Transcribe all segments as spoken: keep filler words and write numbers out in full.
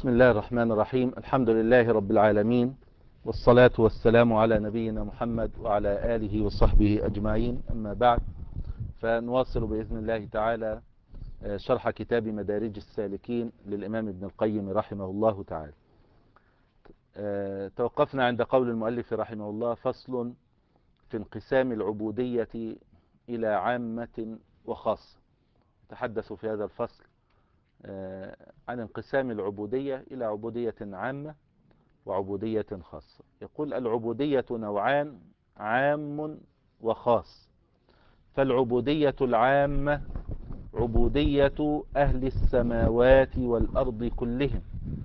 بسم الله الرحمن الرحيم. الحمد لله رب العالمين، والصلاة والسلام على نبينا محمد وعلى آله وصحبه أجمعين. أما بعد، فنواصل بإذن الله تعالى شرح كتاب مدارج السالكين للإمام ابن القيم رحمه الله تعالى. توقفنا عند قول المؤلف رحمه الله: فصل في انقسام العبودية إلى عامة وخاصة. نتحدث في هذا الفصل عن انقسام العبودية إلى عبودية عامة وعبودية خاصة. يقول: العبودية نوعان: عام وخاص. فالعبودية العامة عبودية أهل السماوات والأرض كلهم،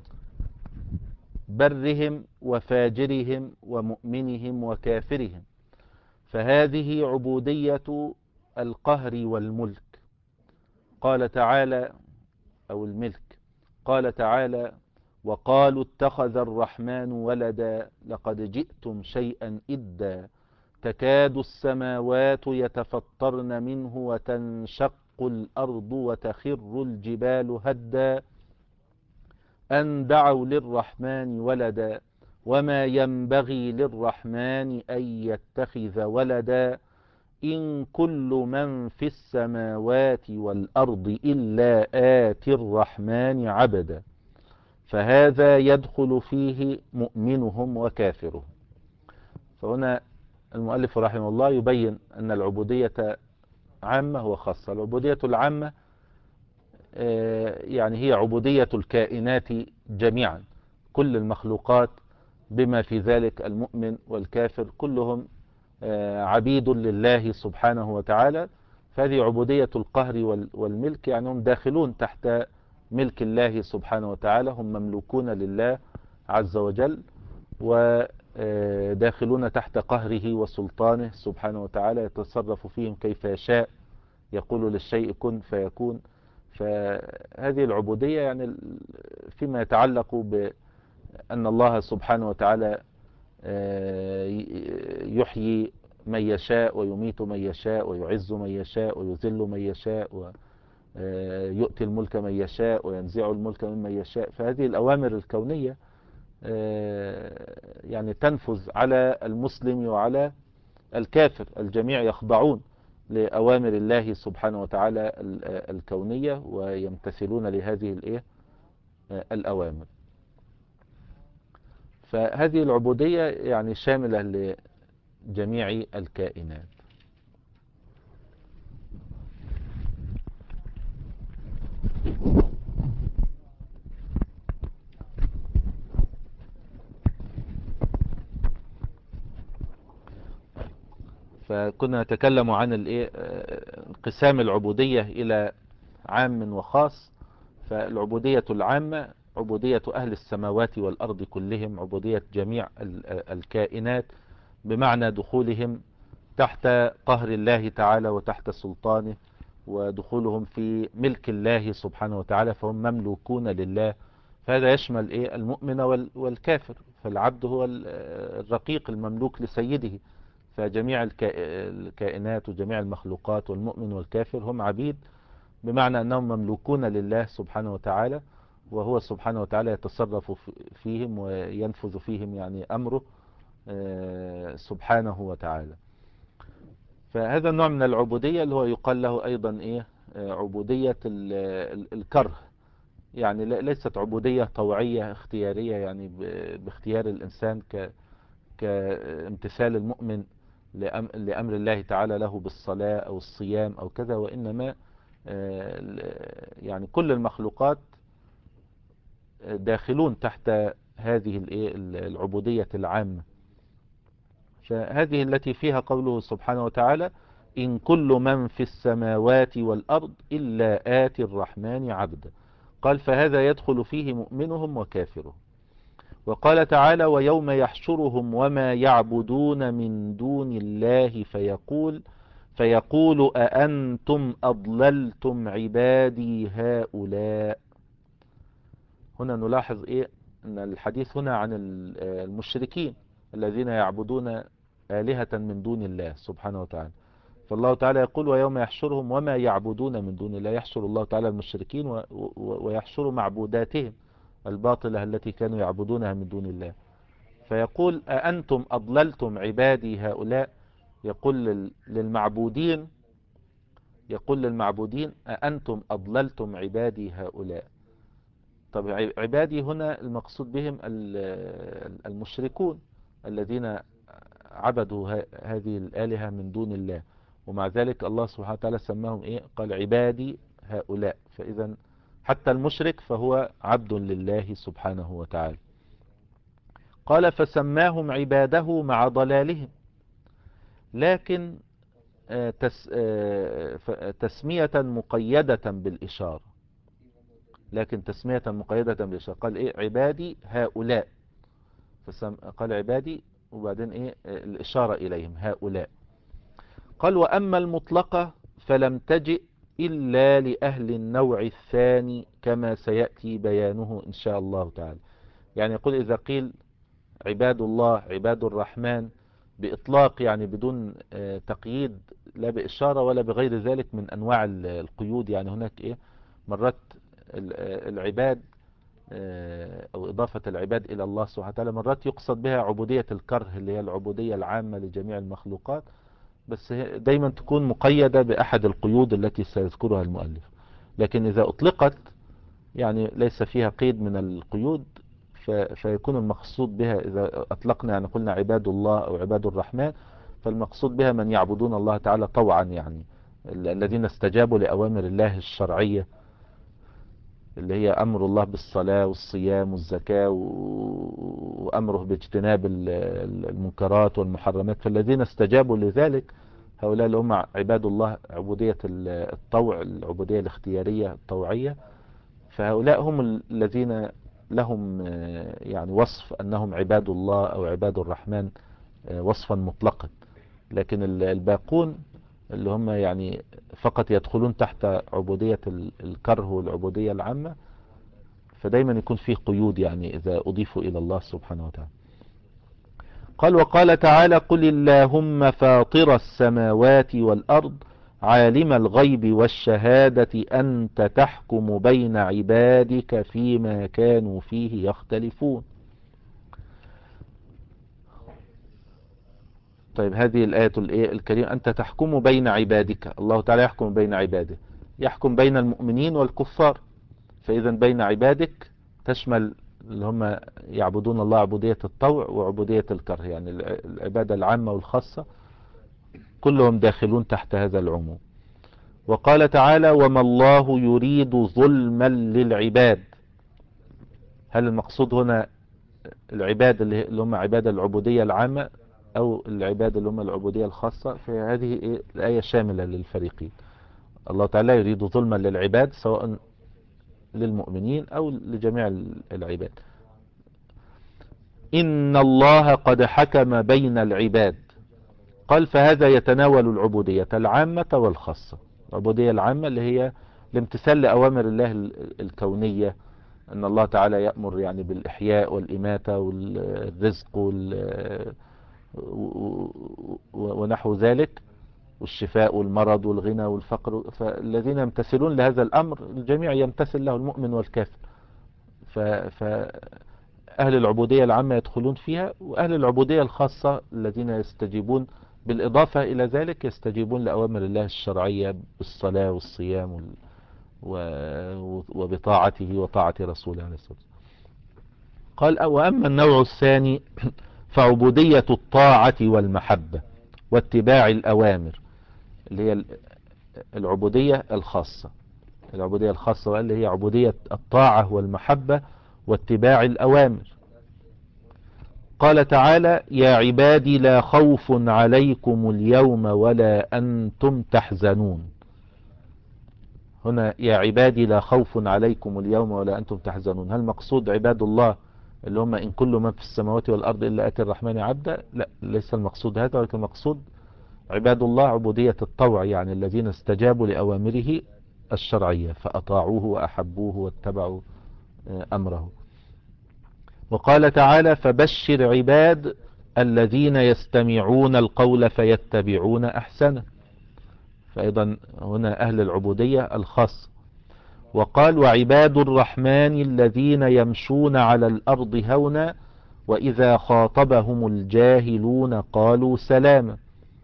برهم وفاجرهم ومؤمنهم وكافرهم، فهذه عبودية القهر والملك. قال تعالى أو الملك قال تعالى: وقالوا اتخذ الرحمن ولدا لقد جئتم شيئا إدا تكاد السماوات يتفطرن منه وتنشق الأرض وتخر الجبال هدا أن دعوا للرحمن ولدا وما ينبغي للرحمن أن يتخذ ولدا إن كل من في السماوات والأرض إلا آتي الرحمن عبدا، فهذا يدخل فيه مؤمنهم وكافرهم. فهنا المؤلف رحمه الله يبين أن العبودية عامة وخاصة. العبودية العامة يعني هي عبودية الكائنات جميعا، كل المخلوقات بما في ذلك المؤمن والكافر كلهم عبيد لله سبحانه وتعالى. فهذه عبودية القهر والملك، يعني هم داخلون تحت ملك الله سبحانه وتعالى، هم مملوكون لله عز وجل وداخلون تحت قهره وسلطانه سبحانه وتعالى، يتصرف فيهم كيف يشاء، يقول للشيء كن فيكون. فهذه العبودية يعني فيما يتعلق بأن الله سبحانه وتعالى يحيي من يشاء ويميت من يشاء ويعز من يشاء ويذل من يشاء ويؤتي الملك من يشاء وينزع الملك ممن يشاء. فهذه الأوامر الكونية يعني تنفذ على المسلم وعلى الكافر، الجميع يخضعون لأوامر الله سبحانه وتعالى الكونية ويمتثلون لهذه الإيه الأوامر. فهذه العبودية يعني شاملة لجميع الكائنات. فكنا نتكلم عن انقسام العبودية إلى عام وخاص. فالعبودية العامة عبودية أهل السماوات والأرض كلهم، عبودية جميع الكائنات، بمعنى دخولهم تحت قهر الله تعالى وتحت سلطانه ودخولهم في ملك الله سبحانه وتعالى، فهم مملوكون لله. فهذا يشمل إيه المؤمن والكافر، فالعبد هو الرقيق المملوك لسيده. فجميع الكائنات وجميع المخلوقات والمؤمن والكافر هم عبيد، بمعنى أنهم مملوكون لله سبحانه وتعالى، وهو سبحانه وتعالى يتصرف فيهم وينفذ فيهم يعني أمره سبحانه وتعالى. فهذا النوع من العبودية اللي هو يقال له أيضا إيه عبودية الكره، يعني ليست عبودية طوعية اختيارية، يعني باختيار الإنسان كامتثال المؤمن لأمر الله تعالى له بالصلاة أو الصيام أو كذا، وإنما يعني كل المخلوقات داخلون تحت هذه العبودية العامة. فهذه التي فيها قوله سبحانه وتعالى: إن كل من في السماوات والأرض إلا آتي الرحمن عبدا. قال: فهذا يدخل فيه مؤمنهم وكافرهم. وقال تعالى: ويوم يحشرهم وما يعبدون من دون الله فيقول فيقول أأنتم أضللتم عبادي هؤلاء. هنا نلاحظ إيه أن الحديث هنا عن المشركين الذين يعبدون آلهة من دون الله سبحانه وتعالى. فالله تعالى يقول: ويوم يحشرهم وما يعبدون من دون الله. يحشر الله تعالى المشركين ويحشر معبوداتهم الباطلة التي كانوا يعبدونها من دون الله. فيقول أأنتم أضللتم عبادي هؤلاء، يقول لل- للمعبودين يقول للمعبودين أأنتم أضللتم عبادي هؤلاء. طب ع- عبادي هنا المقصود بهم ال- المشركون الذين عبدوا ه- هذه الآلهة من دون الله، ومع ذلك الله سبحانه وتعالى سماهم إيه؟ قال عبادي هؤلاء. فإذا حتى المشرك فهو عبد لله سبحانه وتعالى. قال فسماهم عباده مع ضلالهم، لكن آه، تس آه، ف- تسمية مقيدة بالإشارة، لكن تسمية مقيدة بالإشارة. قال إيه؟ عبادي هؤلاء، فسم قال عبادي وبعدين إيه؟ آه، الإشارة إليهم هؤلاء. قال وأما المطلقة فلم تجئ إلا لأهل النوع الثاني كما سيأتي بيانه إن شاء الله تعالى. يعني يقول إذا قيل عباد الله عباد الرحمن بإطلاق، يعني بدون آه، تقييد، لا بإشارة ولا بغير ذلك من أنواع ال- القيود. يعني هناك إيه؟ مرات ال- آه، العباد آه، أو إضافة العباد إلى الله سبحانه وتعالى مرات يقصد بها عبودية الكره اللي هي العبودية العامة لجميع المخلوقات، بس هي دايما تكون مقيدة بأحد القيود التي سيذكرها المؤلف. لكن إذا أطلقت يعني ليس فيها قيد من القيود، ف- فيكون المقصود بها إذا أطلقنا يعني قلنا عباد الله أو عباد الرحمن، فالمقصود بها من يعبدون الله تعالى طوعا، يعني ال- الذين استجابوا لأوامر الله الشرعية اللي هي أمر الله بالصلاة والصيام والزكاة و- وأمره باجتناب ال- ال- المنكرات والمحرمات. فالذين استجابوا لذلك هؤلاء اللي هم عباد الله عبودية ال- الطوع، العبودية الاختيارية الطوعية. فهؤلاء هم ال- الذين لهم آه، يعني وصف أنهم عباد الله أو عباد الرحمن آه، وصفا مطلقا. لكن ال- الباقون اللي هم يعني فقط يدخلون تحت عبودية ال- الكره والعبودية العامة، فدايما يكون فيه قيود يعني إذا أضيفوا إلى الله سبحانه وتعالى. قال وقال تعالى قل اللهم فاطر السماوات والأرض عالم الغيب والشهادة أنت تحكم بين عبادك فيما كانوا فيه يختلفون. طيب هذه الآية الإيه الكريمة، أنت تحكم بين عبادك، الله تعالى يحكم بين عباده، يحكم بين المؤمنين والكفار. فإذا بين عبادك تشمل اللي هم يعبدون الله عبودية الطوع وعبودية الكره، يعني الع- العبادة العامة والخاصة كلهم داخلون تحت هذا العموم. وقال تعالى وما الله يريد ظلما للعباد. هل المقصود هنا العباد اللي اللي هم عبادة العبودية العامة أو العباد اللي هم العبودية الخاصة؟ فهذه إيه؟ الآية شاملة للفريقين. الله تعالى يريد ظلما للعباد سواء للمؤمنين أو لجميع العباد. إن الله قد حكم بين العباد. قال فهذا يتناول العبودية العامة والخاصة. العبودية العامة اللي هي الامتثال لأوامر الله ال- الكونية، أن الله تعالى يأمر يعني بالإحياء والإماتة والرزق وال- و- و- ونحو ذلك، والشفاء والمرض والغنى والفقر. فالذين يمتثلون لهذا الأمر الجميع يمتثل له، المؤمن والكافر. ف... فأهل العبودية العامة يدخلون فيها، وأهل العبودية الخاصة الذين يستجيبون بالإضافة إلى ذلك يستجيبون لأوامر الله الشرعية بالصلاة والصيام وال... و... وبطاعته وطاعة رسوله عليه الصلاة والسلام. قال وأما النوع الثاني فعبودية الطاعة والمحبة واتباع الأوامر، اللي هي العبودية الخاصة. العبودية الخاصة اللي هي عبودية الطاعة والمحبة واتباع الأوامر. قال تعالى يا عبادي لا خوف عليكم اليوم ولا أنتم تحزنون. هنا يا عبادي لا خوف عليكم اليوم ولا أنتم تحزنون، هل مقصود عباد الله اللي هم إن كل من في السماوات والأرض إلا أتي الرحمن عبدا؟ لا، ليس المقصود هذا، ولكن المقصود عباد الله عبودية الطوع، يعني الذين استجابوا لأوامره الشرعية فأطاعوه وأحبوه واتبعوا أمره. وقال تعالى فبشر عباد الذين يستمعون القول فيتبعون أحسنه. فأيضا هنا أهل العبودية الخاصة. وقال وعباد الرحمن الذين يمشون على الأرض هونا وإذا خاطبهم الجاهلون قالوا سلاما.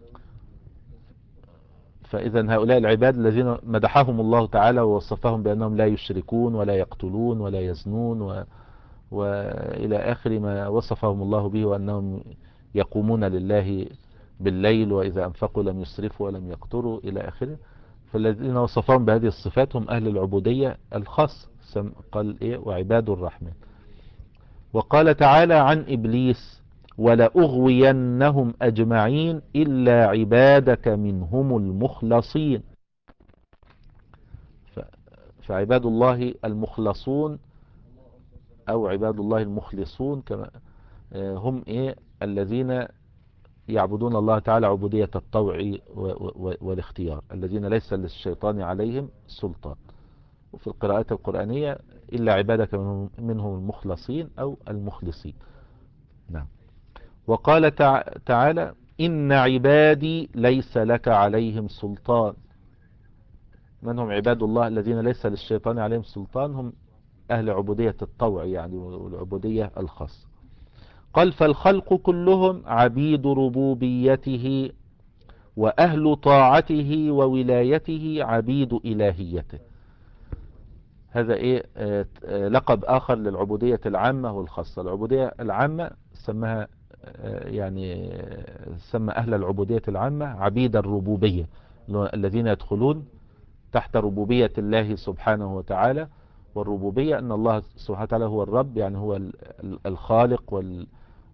فإذا هؤلاء العباد الذين مدحهم الله تعالى ووصفهم بأنهم لا يشركون ولا يقتلون ولا يزنون و... وإلى آخر ما وصفهم الله به، وأنهم يقومون لله بالليل وإذا أنفقوا لم يسرفوا ولم يقتروا إلى آخره. فالذين وصفهم بهذه الصفات هم أهل العبودية الخاص، قال إيه وعباد الرحمن. وقال تعالى عن إبليس ولأغوينهم أجمعين إلا عبادك منهم المخلصين. فعباد الله المخلصون أو عباد الله المخلصون كما هم إيه الذين يعبدون الله تعالى عبودية الطوع والاختيار، الذين ليس للشيطان عليهم سلطان. وفي القراءات القرآنية إلا عبادك منهم المخلصين أو المخلصين. نعم. وقال تعالى إن عبادي ليس لك عليهم سلطان. من هم عباد الله الذين ليس للشيطان عليهم سلطان؟ هم أهل عبودية الطوع يعني والعبودية الخاصة. قال فالخلق كلهم عبيد ربوبيته وأهل طاعته وولايته عبيد إلهيته. هذا إيه آه آه لقب آخر للعبودية العامة والخاصة. العبودية العامة سمها آه يعني سمى أهل العبودية العامة عبيد الربوبية، الذين يدخلون تحت ربوبية الله سبحانه وتعالى. والربوبية أن الله سبحانه وتعالى هو الرب، يعني هو الخالق وال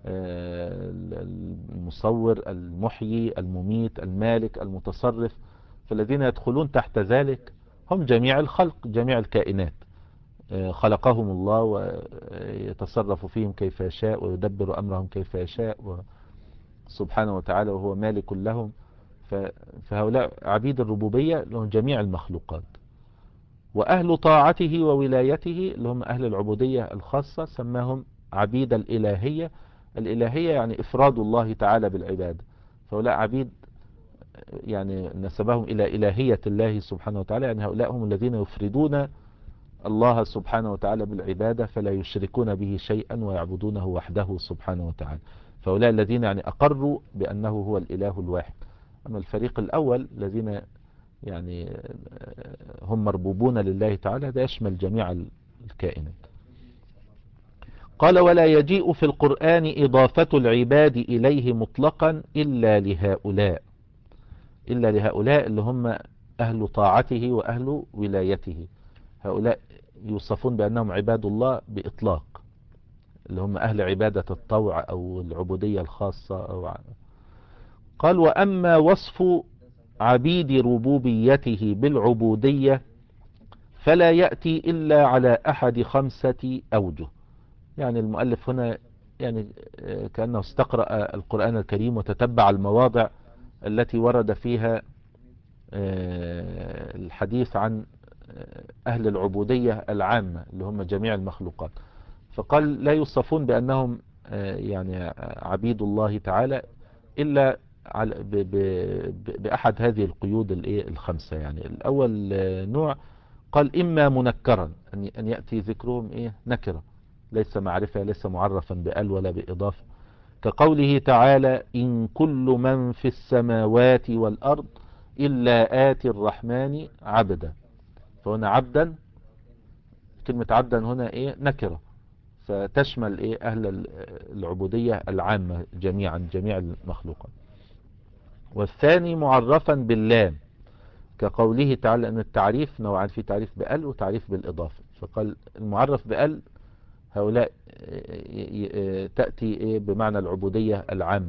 المصور المحيي المميت المالك المتصرف. فالذين يدخلون تحت ذلك هم جميع الخلق، جميع الكائنات خلقهم الله ويتصرف فيهم كيف يشاء ويدبر أمرهم كيف يشاء سبحانه وتعالى وهو مالك لهم. فهؤلاء عبيد الربوبية لهم جميع المخلوقات. وأهل طاعته وولايته اللي هم أهل العبودية الخاصة سماهم عبيد الإلهية. الإلهية يعني إفراد الله تعالى بالعبادة. فهؤلاء عبيد يعني نسبهم إلى إلهية الله سبحانه وتعالى، يعني هؤلاء هم الذين يفردون الله سبحانه وتعالى بالعبادة فلا يشركون به شيئا ويعبدونه وحده سبحانه وتعالى. فهؤلاء الذين يعني أقروا بأنه هو الإله الواحد. أما الفريق الأول الذين يعني هم مربوبون لله تعالى، ده يشمل جميع الكائنات. قال ولا يجيء في القرآن إضافة العباد إليه مطلقا إلا لهؤلاء، إلا لهؤلاء اللي هم أهل طاعته وأهل ولايته. هؤلاء يوصفون بأنهم عباد الله بإطلاق، اللي هم أهل عبادة الطوع أو العبودية الخاصة أو ع... قال وأما وصف عبيد ربوبيته بالعبودية فلا يأتي إلا على أحد خمسة أوجه. يعني المؤلف هنا يعني كأنه استقرأ القرآن الكريم وتتبع المواضع التي ورد فيها الحديث عن أهل العبودية العامة اللي هم جميع المخلوقات. فقال لا يوصفون بأنهم يعني عبيد الله تعالى إلا بأحد هذه القيود الخمسة. يعني الأول نوع قال إما منكرا، أن يأتي ذكرهم إيه نكرة، ليس معرفة ليس معرفا بأل ولا بإضافة، كقوله تعالى إن كل من في السماوات والأرض إلا آتي الرحمن عبدا. فهنا عبدا، كلمة عبدا هنا إيه نكرة، فتشمل إيه أهل العبودية العامة جميعا جميع المخلوقات. والثاني معرفا باللام، كقوله تعالى أن التعريف نوعا، في تعريف بأل وتعريف بالإضافة. فقال المعرف بأل هؤلاء تأتي بمعنى العبودية العامة،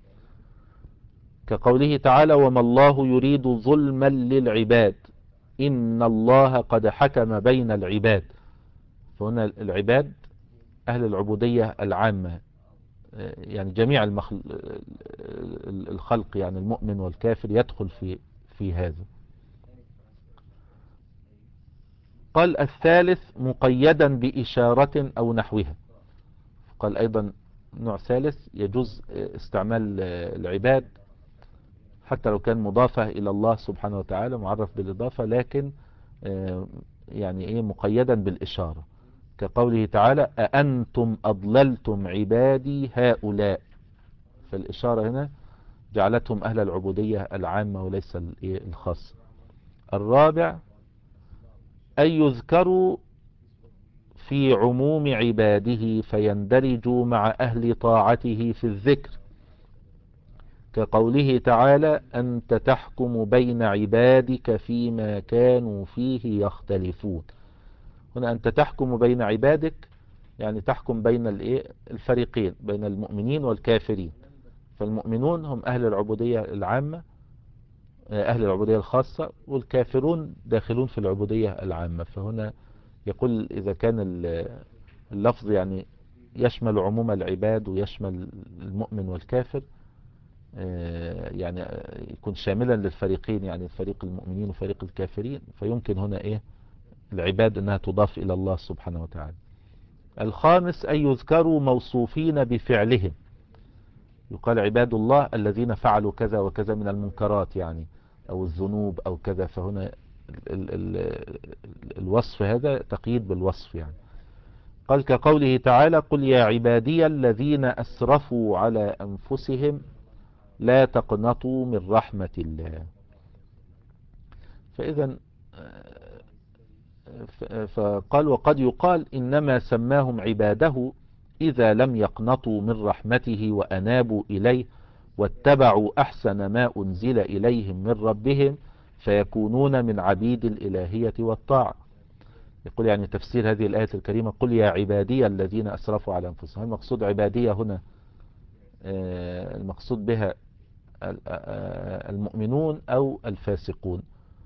كقوله تعالى وما الله يريد ظلما للعباد إن الله قد حكم بين العباد. فهنا العباد أهل العبودية العامة، يعني جميع المخل... الخلق، يعني المؤمن والكافر يدخل في في هذا. قال الثالث مقيدا بإشارة أو نحوها. قال أيضا نوع ثالث يجوز استعمال العباد حتى لو كان مضافة إلى الله سبحانه وتعالى معرف بالإضافة، لكن يعني ايه مقيدا بالإشارة، كقوله تعالى أأنتم أضللتم عبادي هؤلاء، فالإشارة هنا جعلتهم أهل العبودية العامة وليس الخاصة. الرابع أن يذكروا في عموم عباده فيندرجوا مع أهل طاعته في الذكر، كقوله تعالى أنت تحكم بين عبادك فيما كانوا فيه يختلفون. هنا أنت تحكم بين عبادك يعني تحكم بين الفريقين، بين المؤمنين والكافرين. فالمؤمنون هم أهل العبودية العامة، أهل العبودية الخاصة، والكافرون داخلون في العبودية العامة. فهنا يقول إذا كان اللفظ يعني يشمل عموم العباد ويشمل المؤمن والكافر، يعني يكون شاملا للفريقين، يعني فريق المؤمنين وفريق الكافرين، فيمكن هنا إيه العباد أنها تضاف إلى الله سبحانه وتعالى. الخامس أن يذكروا موصوفين بفعلهم، يقال عباد الله الذين فعلوا كذا وكذا من المنكرات يعني أو الذنوب أو كذا، فهنا ال ال ال الوصف هذا تقييد بالوصف يعني. قال كقوله تعالى قل يا عبادي الذين أسرفوا على أنفسهم لا تقنطوا من رحمة الله. فإذا فقال وقد يقال إنما سماهم عباده إذا لم يقنطوا من رحمته وأنابوا إليه واتبعوا أحسن ما أنزل إليهم من ربهم فيكونون من عبيد الإلهية والطاعة. يقول يعني تفسير هذه الآية الكريمة قل يا عبادي الذين أسرفوا على أنفسهم، المقصود عبادية هنا المقصود بها المؤمنون أو الفاسقون.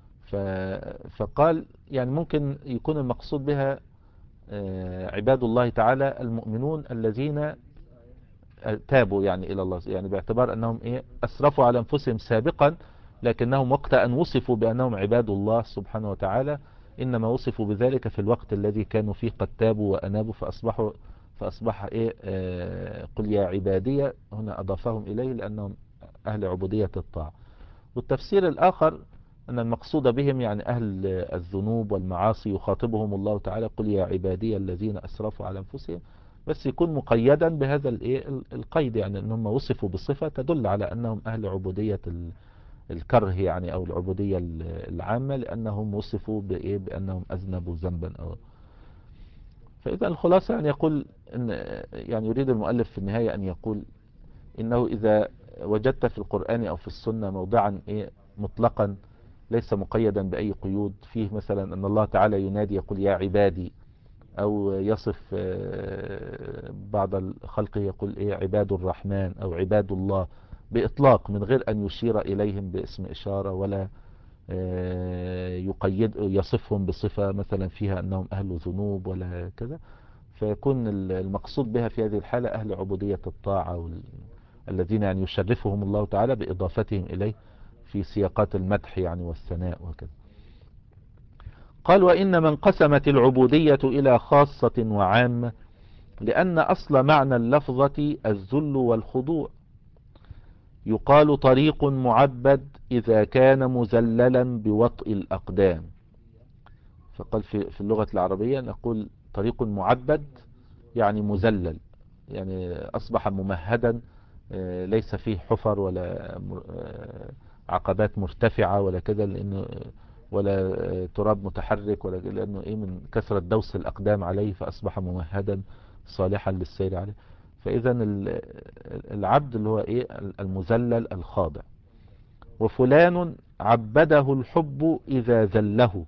فقال يعني ممكن يكون المقصود بها عباد الله تعالى المؤمنون الذين تابوا يعني إلى الله، يعني باعتبار أنهم إيه أسرفوا على أنفسهم سابقا، لكنهم وقت أن وصفوا بأنهم عباد الله سبحانه وتعالى إنما وصفوا بذلك في الوقت الذي كانوا فيه قد تابوا وأنابوا فأصبحوا فأصبح إيه آه قل يا عبادية هنا أضافهم إليه لأنهم أهل عبودية الطاعة. والتفسير الآخر أن المقصود بهم يعني أهل الذنوب والمعاصي يخاطبهم الله تعالى قل يا عبادي الذين أسرفوا على أنفسهم، بس يكون مقيدا بهذا القيد، يعني أنهم وصفوا بصفة تدل على أنهم أهل عبودية الكره يعني أو العبودية العامة لأنهم وصفوا بإيه بأنهم أذنبوا ذنبا أو. فإذا الخلاصة يعني يقول إن يعني يريد المؤلف في النهاية أن يقول إنه إذا وجدت في القرآن أو في السنة موضعا إيه مطلقا ليس مقيدا بأي قيود، فيه مثلا أن الله تعالى ينادي يقول يا عبادي، أو يصف بعض الخلق يقول إيه عباد الرحمن أو عباد الله بإطلاق من غير أن يشير إليهم باسم إشارة ولا يقيد يصفهم بصفة مثلا فيها أنهم أهل ذنوب ولا كذا، فيكون المقصود بها في هذه الحالة أهل عبودية الطاعة الذين يعني يشرفهم الله تعالى بإضافتهم إليه في سياقات المدح يعني والثناء وكذا. قال وإنما انقسمت العبودية إلى خاصة وعامة لأن أصل معنى اللفظة الذل والخضوع. يقال طريق معبد إذا كان مذللا بوطء الأقدام. فقال في, في اللغة العربية نقول طريق معبد يعني مذلل، يعني أصبح ممهدا ليس فيه حفر ولا عقبات مرتفعة ولا كذا، لأنه ولا تراب متحرك ولا لأنه إيه من كثرة دوس الأقدام عليه فأصبح ممهدا صالحا للسير عليه. فإذا العبد اللي هو إيه المذلل الخاضع. وفلان عبده الحب إذا ذله،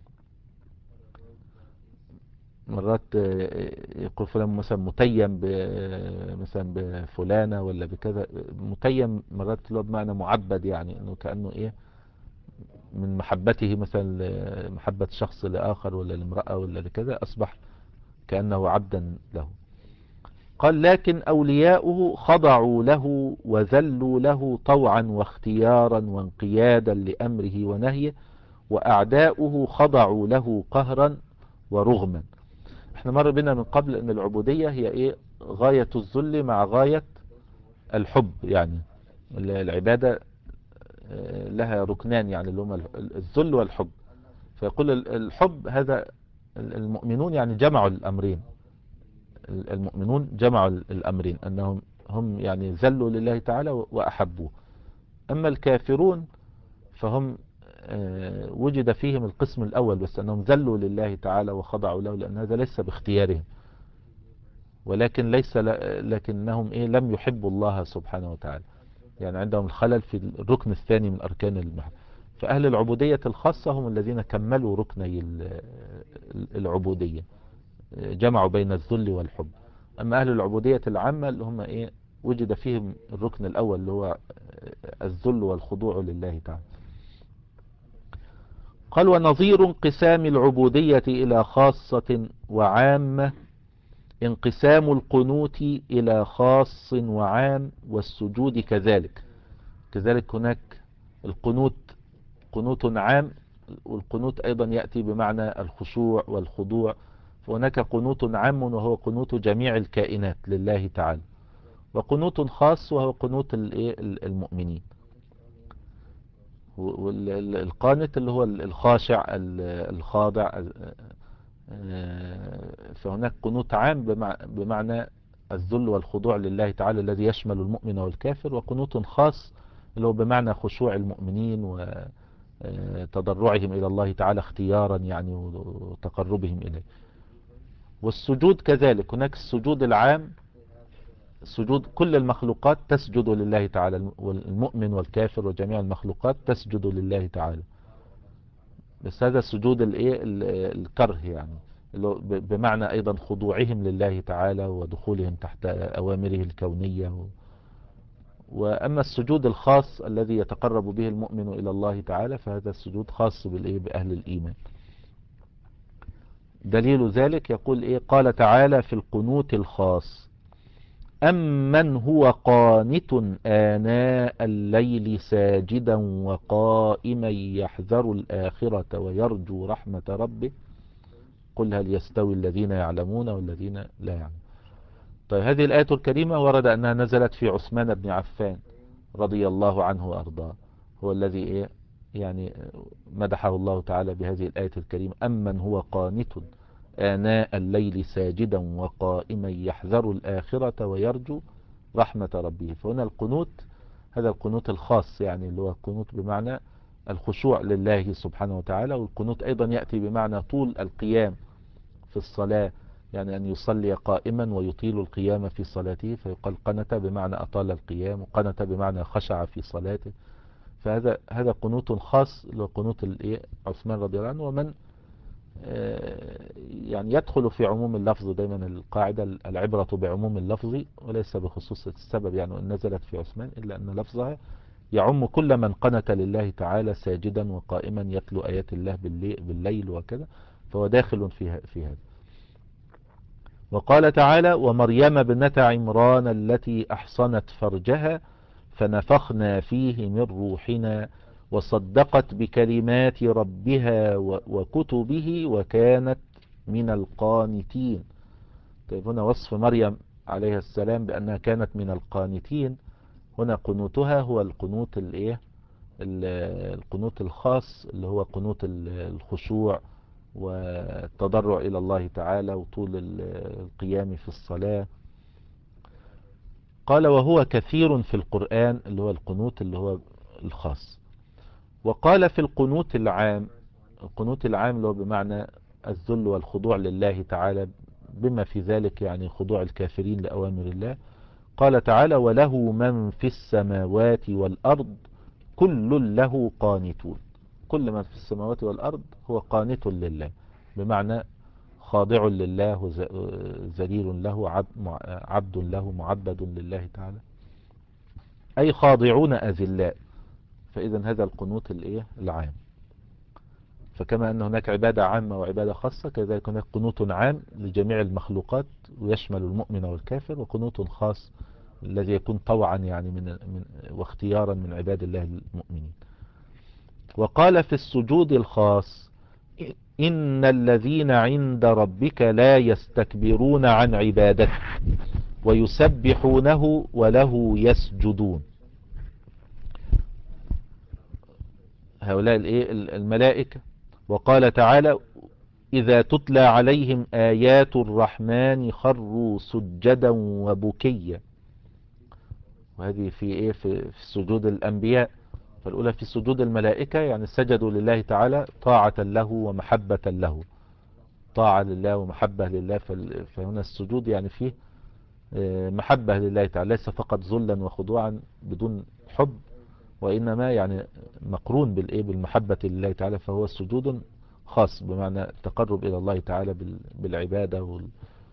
مرات يقول فلان مثلا متيم مثلا بفلانة ولا بكذا، متيم مرات له بمعنى معبد يعني انه كأنه ايه من محبته مثلا محبة شخص لآخر ولا لامرأة ولا لكذا أصبح كأنه عبدا له. قال لكن أولياؤه خضعوا له وذلوا له طوعا واختيارا وانقيادا لأمره ونهيه، وأعداؤه خضعوا له قهرا ورغما. احنا مر بنا من قبل ان العبودية هي ايه غاية الذل مع غاية الحب، يعني العبادة لها ركنان يعني اللي هما الذل والحب. فيقول الحب هذا المؤمنون يعني جمعوا الأمرين، المؤمنون جمعوا الأمرين أنهم هم يعني ذلوا لله تعالى وأحبوه. أما الكافرون فهم وجد فيهم القسم الأول بس، أنهم ذلوا لله تعالى وخضعوا له، لأن هذا ليس باختيارهم، ولكن ليس لكنهم إيه لم يحبوا الله سبحانه وتعالى، يعني عندهم الخلل في الركن الثاني من أركان المحبة. فأهل العبودية الخاصة هم الذين كملوا ركني العبودية، جمعوا بين الذل والحب. أما أهل العبودية العامة اللي هم إيه وجد فيهم الركن الأول اللي هو الذل والخضوع لله تعالى. قال ونظير انقسام العبودية إلى خاصة وعامة انقسام القنوت إلى خاص وعام، والسجود كذلك. كذلك هناك القنوت قنوت عام، والقنوت أيضا يأتي بمعنى الخشوع والخضوع. فهناك قنوت عام وهو قنوت جميع الكائنات لله تعالى، وقنوت خاص وهو قنوت المؤمنين. والقانت اللي هو الخاشع الخاضع. فهناك قنوت عام بمعنى الذل والخضوع لله تعالى الذي يشمل المؤمن والكافر، وقنوت خاص اللي هو بمعنى خشوع المؤمنين وتضرعهم إلى الله تعالى اختيارا يعني وتقربهم إليه. والسجود كذلك، هناك السجود العام، سجود كل المخلوقات تسجد لله تعالى، والمؤمن والكافر وجميع المخلوقات تسجد لله تعالى، بس هذا السجود الايه الكره يعني بمعنى ايضا خضوعهم لله تعالى ودخولهم تحت اوامره الكونية. واما السجود الخاص الذي يتقرب به المؤمن الى الله تعالى فهذا السجود خاص بالايه باهل الايمان. دليل ذلك يقول ايه قال تعالى في القنوت الخاص أمن هو قانت آناء الليل ساجدا وقائما يحذر الآخرة ويرجو رحمة ربه قل هل يستوي الذين يعلمون والذين لا يعلمون. طيب هذه الآية الكريمة ورد أنها نزلت في عثمان بن عفان رضي الله عنه وأرضاه، هو الذي إيه يعني مدحه الله تعالى بهذه الآية الكريمة أمن هو قانت آناء الليل ساجدا وقائما يحذر الآخرة ويرجو رحمة ربه. فهنا القنوت هذا القنوت الخاص يعني اللي هو القنوت بمعنى الخشوع لله سبحانه وتعالى، والقنوت أيضا يأتي بمعنى طول القيام في الصلاة، يعني أن يصلي قائما ويطيل القيام في صلاته فيقال قنت بمعنى أطال القيام، وقنت بمعنى خشع في صلاته. فهذا هذا قنوت خاص اللي هو قنوت عثمان رضي الله عنه. ومن يعني يدخل في عموم اللفظ، دايما القاعدة العبرة بعموم اللفظ وليس بخصوص السبب، يعني أن نزلت في عثمان إلا أن لفظها يعم كل من قنت لله تعالى ساجدا وقائما يتلو آيات الله بالليل وكذا، فهو داخل في في هذا. وقال تعالى ومريم ابنة عمران التي أحصنت فرجها فنفخنا فيه من روحنا وصدقت بكلمات ربها وكتبه وكانت من القانتين. طيب هنا وصف مريم عليه السلام بأنها كانت من القانتين، هنا قنوتها هو القنوت الايه القنوت الخاص اللي هو قنوت الخشوع والتضرع إلى الله تعالى وطول القيام في الصلاة. قال وهو كثير في القرآن اللي هو القنوت اللي هو الخاص. وقال في القنوت العام، القنوت العام اللي هو بمعنى الذل والخضوع لله تعالى بما في ذلك يعني خضوع الكافرين لأوامر الله. قال تعالى وله من في السماوات والأرض كل له قانتون. كل من في السماوات والأرض هو قانت لله بمعنى خاضع لله ذليل له عبد له معبد لله تعالى، أي خاضعون أذلاء. فإذا هذا القنوت الايه العام. فكما أن هناك عبادة عامة وعبادة خاصة كذلك هناك قنوت عام لجميع المخلوقات ويشمل المؤمن والكافر، وقنوت خاص الذي يكون طوعا يعني من, من واختيارا من عباد الله المؤمنين. وقال في السجود الخاص إن الذين عند ربك لا يستكبرون عن عبادته ويسبحونه وله يسجدون. هؤلاء الملائكة وقال تعالى إذا تتلى عليهم آيات الرحمن خروا سجدا وبكيا. وهذه في إيه في, في سجود الأنبياء. فالأولى في سجود الملائكة، يعني سجدوا لله تعالى طاعة له ومحبة له، طاعة لله ومحبة لله. فهنا السجود يعني فيه محبة لله تعالى، ليس فقط ذلا وخضوعا بدون حب، وإنما يعني مقرون بالإيه بالمحبة لله تعالى. فهو سجود خاص بمعنى التقرب إلى الله تعالى بالعبادة وال...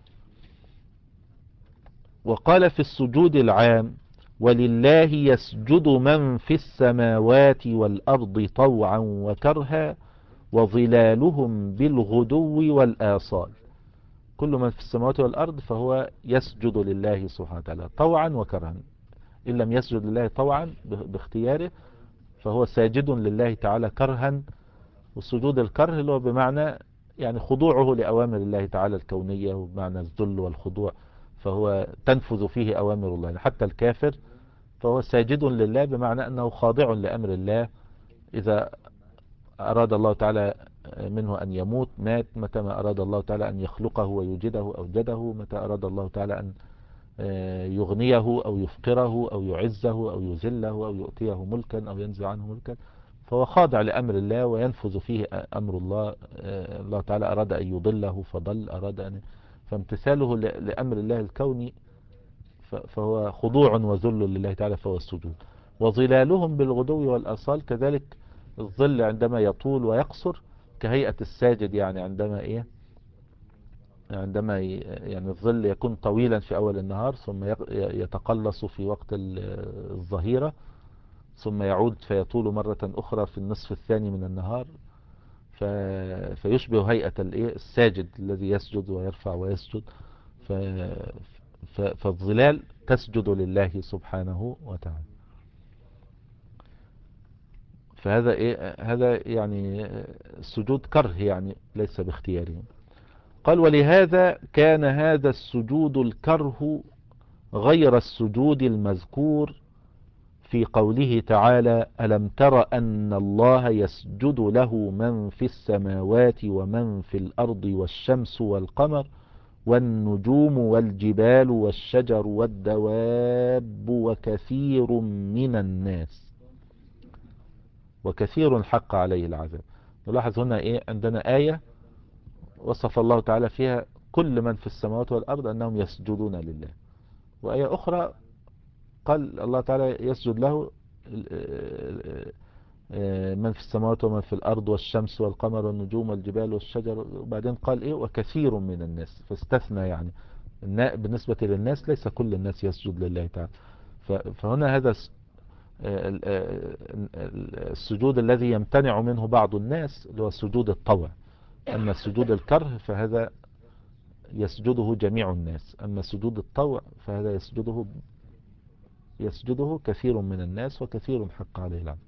وقال في السجود العام ولله يسجد من في السماوات والأرض طوعا وكرها وظلالهم بالغدو والآصال. كل من في السماوات والأرض فهو يسجد لله سبحانه وتعالى طوعا وكرها. إن لم يسجد لله طوعا باختياره فهو ساجد لله تعالى كرها. والسجود الكره اللي هو بمعنى يعني خضوعه لأوامر الله تعالى الكونية، وبمعنى الذل والخضوع، فهو تنفذ فيه أوامر الله. يعني حتى الكافر فهو ساجد لله بمعنى أنه خاضع لأمر الله. إذا أراد الله تعالى منه أن يموت مات، متى ما أراد الله تعالى أن يخلقه ويوجده أوجده، متى أراد الله تعالى أن يغنيه أو يفقره أو يعزه أو يذله أو يؤتيه ملكا أو ينزع عنه ملكا، فهو خاضع لأمر الله وينفذ فيه أمر الله. الله تعالى أراد أن يضله فضل، أراد أن فامتثاله لأمر الله الكوني فهو خضوع وذل لله تعالى، فهو السجود. وظلالهم بالغدو والآصال، كذلك الظل عندما يطول ويقصر كهيئة الساجد، يعني عندما إيه عندما يعني الظل يكون طويلا في أول النهار ثم يتقلص في وقت الظهيرة ثم يعود فيطول مرة أخرى في النصف الثاني من النهار، فيشبه هيئة الساجد الذي يسجد ويرفع ويسجد. فالظلال تسجد لله سبحانه وتعالى. فهذا إيه هذا يعني السجود كره، يعني ليس باختيارهم. قال ولهذا كان هذا السجود الكره غير السجود المذكور في قوله تعالى ألم تر أن الله يسجد له من في السماوات ومن في الأرض والشمس والقمر والنجوم والجبال والشجر والدواب وكثير من الناس وكثير حق عليه العذاب. نلاحظ هنا إيه عندنا آية وصف الله تعالى فيها كل من في السماوات والأرض أنهم يسجدون لله، وآية أخرى قال الله تعالى يسجد له من في السماوات ومن في الأرض والشمس والقمر والنجوم والجبال والشجر، وبعدين قال إيه وكثير من الناس، فاستثنى يعني بالنسبة للناس ليس كل الناس يسجد لله تعالى. فهنا هذا السجود الذي يمتنع منه بعض الناس اللي هو سجود الطوع. أما سجود الكره فهذا يسجده جميع الناس، أما سجود الطوع فهذا يسجده يسجده كثير من الناس وكثير حق عليه العذاب.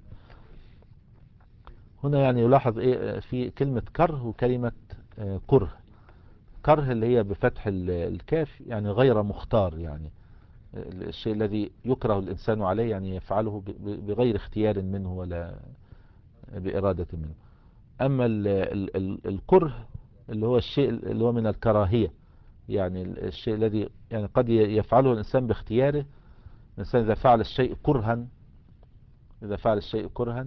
هنا يعني يلاحظ ايه في كلمة كره وكلمة كره. كره اللي هي بفتح الكاف يعني غير مختار، يعني الشيء الذي يكره الإنسان عليه يعني يفعله بغير اختيار منه ولا بإرادة منه. أما ال ال ال الكره اللي هو الشيء اللي هو من الكراهية، يعني الشيء الذي يعني قد يفعله الإنسان باختياره. الإنسان إذا فعل الشيء كرها إذا فعل الشيء كرها